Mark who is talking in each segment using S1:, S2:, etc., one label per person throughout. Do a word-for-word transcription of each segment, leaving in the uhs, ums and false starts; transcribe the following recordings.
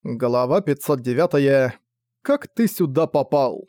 S1: Глава пятьсот девять. Как ты сюда попал?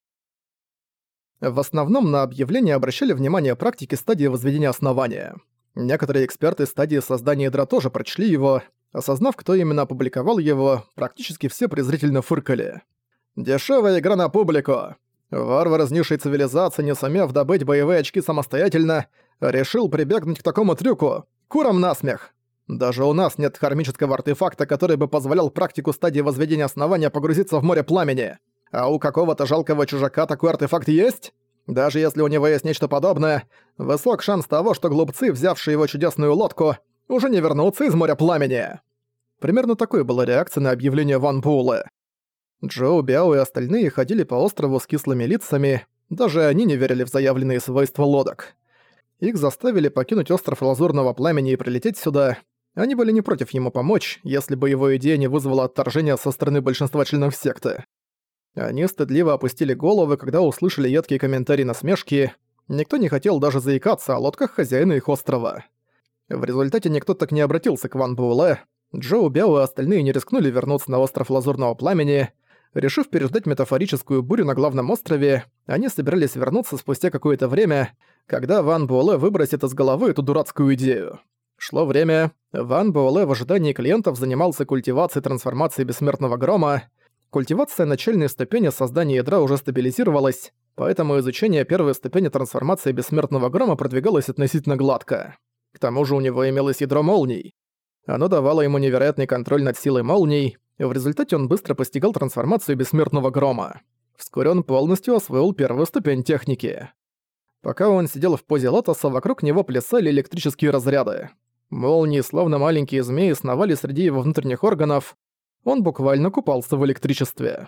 S1: В основном на объявление обращали внимание практики стадии возведения основания. Некоторые эксперты стадии создания ядра тоже прочли его. Осознав, кто именно опубликовал его, практически все презрительно фыркали. Дешевая игра на публику. Варвар из низшей цивилизации, не сумев добыть боевые очки самостоятельно, решил прибегнуть к такому трюку. Курам насмех. Даже у нас нет кармического артефакта, который бы позволял практику стадии возведения основания погрузиться в море пламени. А у какого-то жалкого чужака такой артефакт есть? Даже если у него есть нечто подобное, высок шанс того, что глупцы, взявшие его чудесную лодку, уже не вернутся из моря пламени. Примерно такой была реакция на объявление Ван Буэлэ. Джоу, Бяо и остальные ходили по острову с кислыми лицами, даже они не верили в заявленные свойства лодок. Их заставили покинуть остров Лазурного Пламени и прилететь сюда. Они были не против ему помочь, если бы его идея не вызвала отторжения со стороны большинства членов секты. Они стыдливо опустили головы, когда услышали едкие комментарии насмешки. Никто не хотел даже заикаться о лодках хозяина их острова. В результате никто так не обратился к Ван Буэлэ. Джоу, Бяо и остальные не рискнули вернуться на остров Лазурного Пламени. Решив переждать метафорическую бурю на главном острове, они собирались вернуться спустя какое-то время, когда Ван Буэлэ выбросит из головы эту дурацкую идею. Шло время, Ван Буэлэ в ожидании клиентов занимался культивацией трансформации Бессмертного Грома. Культивация начальной ступени создания ядра уже стабилизировалась, поэтому изучение первой ступени трансформации Бессмертного Грома продвигалось относительно гладко. К тому же у него имелось ядро молний. Оно давало ему невероятный контроль над силой молний, и в результате он быстро постигал трансформацию Бессмертного Грома. Вскоре он полностью освоил первую ступень техники. Пока он сидел в позе лотоса, вокруг него плясали электрические разряды. Молнии, словно маленькие змеи, сновали среди его внутренних органов. Он буквально купался в электричестве.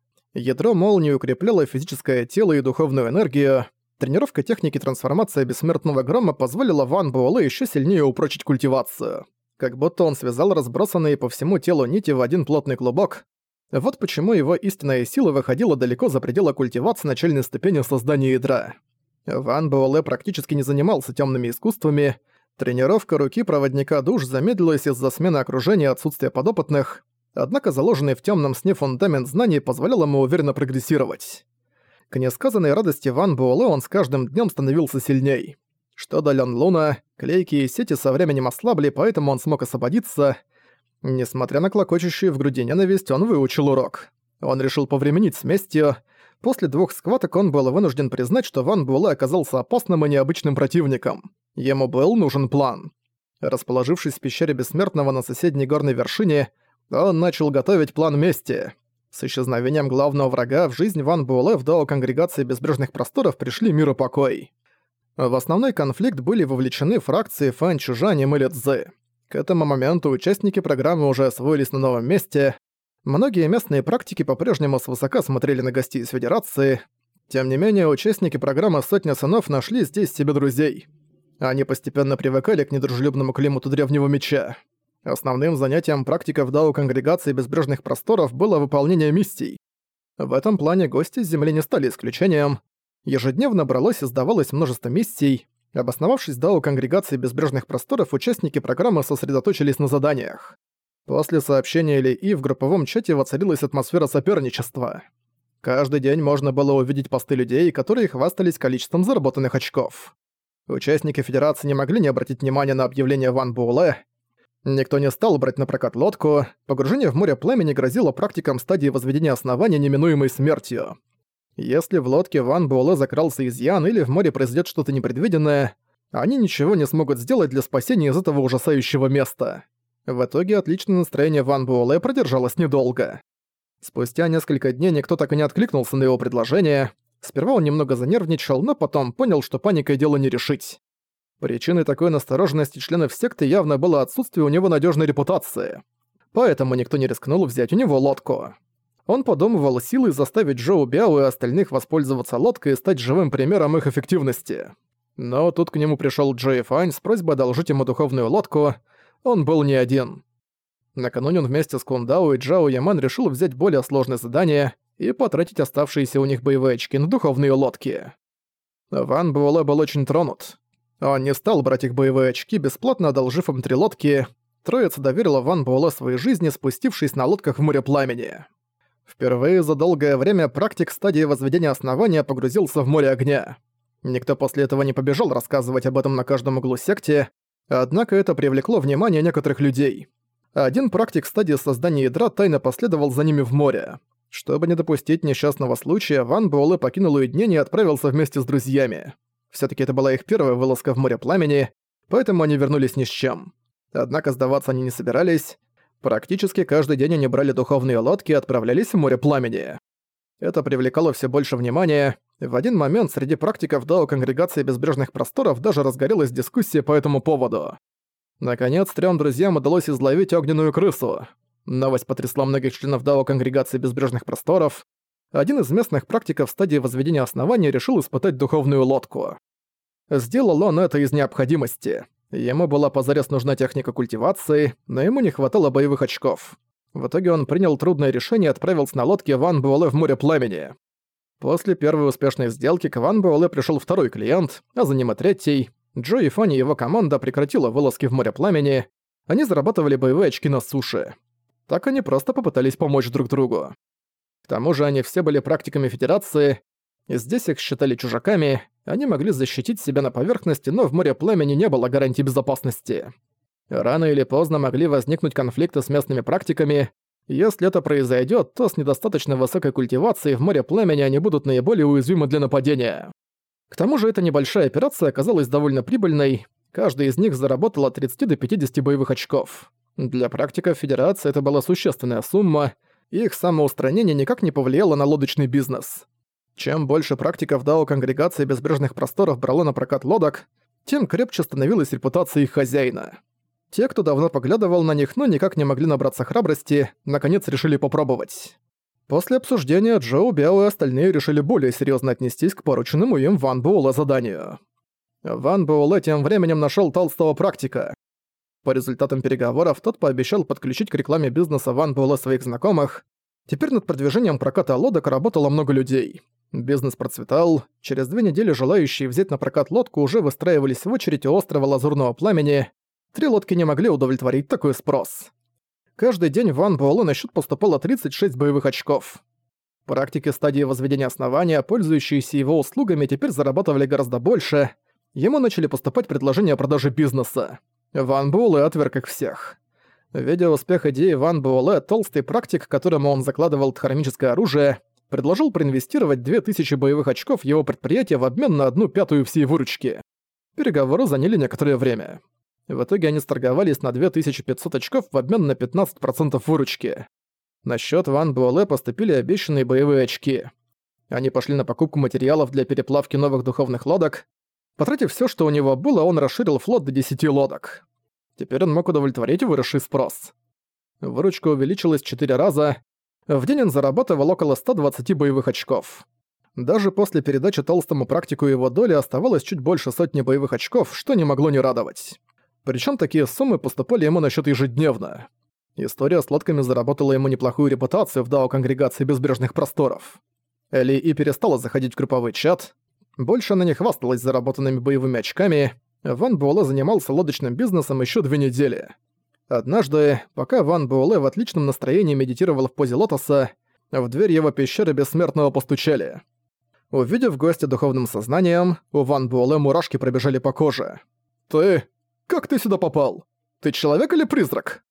S1: Ядро молнии укрепляло физическое тело и духовную энергию. Тренировка техники трансформации Бессмертного Грома позволила Ван Буэлэ еще сильнее упрочить культивацию. Как будто он связал разбросанные по всему телу нити в один плотный клубок. Вот почему его истинная сила выходила далеко за пределы культивации начальной ступени создания ядра. Ван Буэлэ практически не занимался тёмными искусствами. Тренировка руки проводника душ замедлилась из-за смены окружения и отсутствия подопытных, однако заложенный в тёмном сне фундамент знаний позволял ему уверенно прогрессировать. К несказанной радости Ван Буэлэ он с каждым днём становился сильней. Что до Лён Луна, клейкие сети со временем ослабли, поэтому он смог освободиться. Несмотря на клокочущую в груди ненависть, он выучил урок. Он решил повременить с местью. После двух схваток он был вынужден признать, что Ван Буэлэ оказался опасным и необычным противником. Ему был нужен план. Расположившись в пещере Бессмертного на соседней горной вершине, он начал готовить план мести. С исчезновением главного врага в жизнь Ван Буэлэ в Дао Конгрегации Безбрежных Просторов пришли мир и покой. В основной конфликт были вовлечены фракции Фэн Чжань и Мэлэ Цзы. К этому моменту участники программы уже освоились на новом месте. Многие местные практики по-прежнему свысока смотрели на гостей из Федерации. Тем не менее, участники программы «Сотня сынов» нашли здесь себе друзей. Они постепенно привыкали к недружелюбному климату Древнего Меча. Основным занятием практиков Дао Конгрегации Безбрежных Просторов было выполнение миссий. В этом плане гости с Земли не стали исключением. Ежедневно бралось и сдавалось множество миссий. Обосновавшись в Дао Конгрегации Безбрежных Просторов, участники программы сосредоточились на заданиях. После сообщения Ли И в групповом чате воцарилась атмосфера соперничества. Каждый день можно было увидеть посты людей, которые хвастались количеством заработанных очков. Участники Федерации не могли не обратить внимания на объявление Ван Буэлэ. Никто не стал брать на прокат лодку. Погружение в море пламени грозило практикам стадии возведения основания неминуемой смертью. Если в лодке Ван Буэлэ закрался изъян или в море произойдет что-то непредвиденное, они ничего не смогут сделать для спасения из этого ужасающего места. В итоге отличное настроение Ван Буэлэ продержалось недолго. Спустя несколько дней никто так и не откликнулся на его предложение. Сперва он немного занервничал, но потом понял, что паникой дело не решить. Причиной такой настороженности членов секты явно было отсутствие у него надежной репутации. Поэтому никто не рискнул взять у него лодку. Он подумывал силой заставить Джоу Бяо и остальных воспользоваться лодкой и стать живым примером их эффективности. Но тут к нему пришёл Джои Фань с просьбой одолжить ему духовную лодку. Он был не один. Накануне он вместе с Кундао и Джао Яман решил взять более сложное задание и потратить оставшиеся у них боевые очки на духовные лодки. Ван Буэлэ был очень тронут. Он не стал брать их боевые очки, бесплатно одолжив им три лодки. троица доверила Ван Буэлэ своей жизни, спустившись на лодках в море пламени. Впервые за долгое время практик стадии возведения основания погрузился в море огня. Никто после этого не побежал рассказывать об этом на каждом углу секте, однако это привлекло внимание некоторых людей. Один практик стадии создания ядра тайно последовал за ними в море. Чтобы не допустить несчастного случая, Ван Буэлэ покинул уединение и отправился вместе с друзьями. Всё-таки это была их первая вылазка в море пламени, поэтому они вернулись ни с чем. Однако сдаваться они не собирались. Практически каждый день они брали духовные лодки и отправлялись в море пламени. Это привлекало всё больше внимания. В один момент среди практиков Дао Конгрегации Безбрежных Просторов даже разгорелась дискуссия по этому поводу. Наконец, трём друзьям удалось изловить огненную крысу. Новость потрясла многих членов Дао Конгрегации Безбрежных Просторов. Один из местных практиков в стадии возведения основания решил испытать духовную лодку. Сделал он это из необходимости. Ему была позарез нужна техника культивации, но ему не хватало боевых очков. В итоге он принял трудное решение и отправился на лодке Ван Буэлэ в море пламени. После первой успешной сделки к Ван Буэлэ пришёл второй клиент, а за ним и третий. Джо и Фанни и его команда прекратила вылазки в море пламени. Они зарабатывали боевые очки на суше. Так они просто попытались помочь друг другу. К тому же они все были практиками Федерации, и здесь их считали чужаками, они могли защитить себя на поверхности, но в море пламени не было гарантии безопасности. Рано или поздно могли возникнуть конфликты с местными практиками. Если это произойдет, то с недостаточно высокой культивацией в море пламени они будут наиболее уязвимы для нападения. К тому же эта небольшая операция оказалась довольно прибыльной, каждый из них заработал от тридцати до пятидесяти боевых очков. Для практиков Федерации это была существенная сумма, и их самоустранение никак не повлияло на лодочный бизнес. Чем больше практиков Дао Конгрегации Безбрежных Просторов брало на прокат лодок, тем крепче становилась репутация их хозяина. Те, кто давно поглядывал на них, но никак не могли набраться храбрости, наконец решили попробовать. После обсуждения Джоу, Бяо и остальные решили более серьезно отнестись к порученному им Ван Буэлэ заданию. Ван Буэлэ тем временем нашел толстого практика. По результатам переговоров тот пообещал подключить к рекламе бизнеса Ван Буэлэ своих знакомых. Теперь над продвижением проката лодок работало много людей. Бизнес процветал. Через две недели желающие взять на прокат лодку уже выстраивались в очередь у острова Лазурного Пламени. Три лодки не могли удовлетворить такой спрос. Каждый день в Ван Буэлэ на счет поступало тридцать шесть боевых очков. Практики стадии возведения основания, пользующиеся его услугами, теперь зарабатывали гораздо больше. Ему начали поступать предложения о продаже бизнеса. Ван Буэлэ отверг их всех. Видя успех идеи Ван Буэлэ, толстый практик, которому он закладывал дхармическое оружие, предложил проинвестировать две тысячи боевых очков в его предприятие в обмен на одну пятую всей выручки. Переговоры заняли некоторое время. В итоге они сторговались на две тысячи пятьсот очков в обмен на пятнадцать процентов выручки. На счёт Ван Буэлэ поступили обещанные боевые очки. Они пошли на покупку материалов для переплавки новых духовных лодок. Потратив всё, что у него было, он расширил флот до десяти лодок. Теперь он мог удовлетворить выросший спрос. Выручка увеличилась в четыре раза. В день он зарабатывал около ста двадцати боевых очков. Даже после передачи толстому практику его доли оставалось чуть больше сотни боевых очков, что не могло не радовать. Причём такие суммы поступали ему на счёт ежедневно. История с лодками заработала ему неплохую репутацию в Дао Конгрегации Безбрежных Просторов. Эли И перестала заходить в групповой чат. Больше она не хвасталась заработанными боевыми очками. Ван Буэлэ занимался лодочным бизнесом ещё две недели. Однажды, пока Ван Буэлэ в отличном настроении медитировал в позе лотоса, в дверь его пещеры Бессмертного постучали. Увидев гостя духовным сознанием, у Ван Буэлэ мурашки пробежали по коже. «Ты? Как ты сюда попал? Ты человек или призрак?»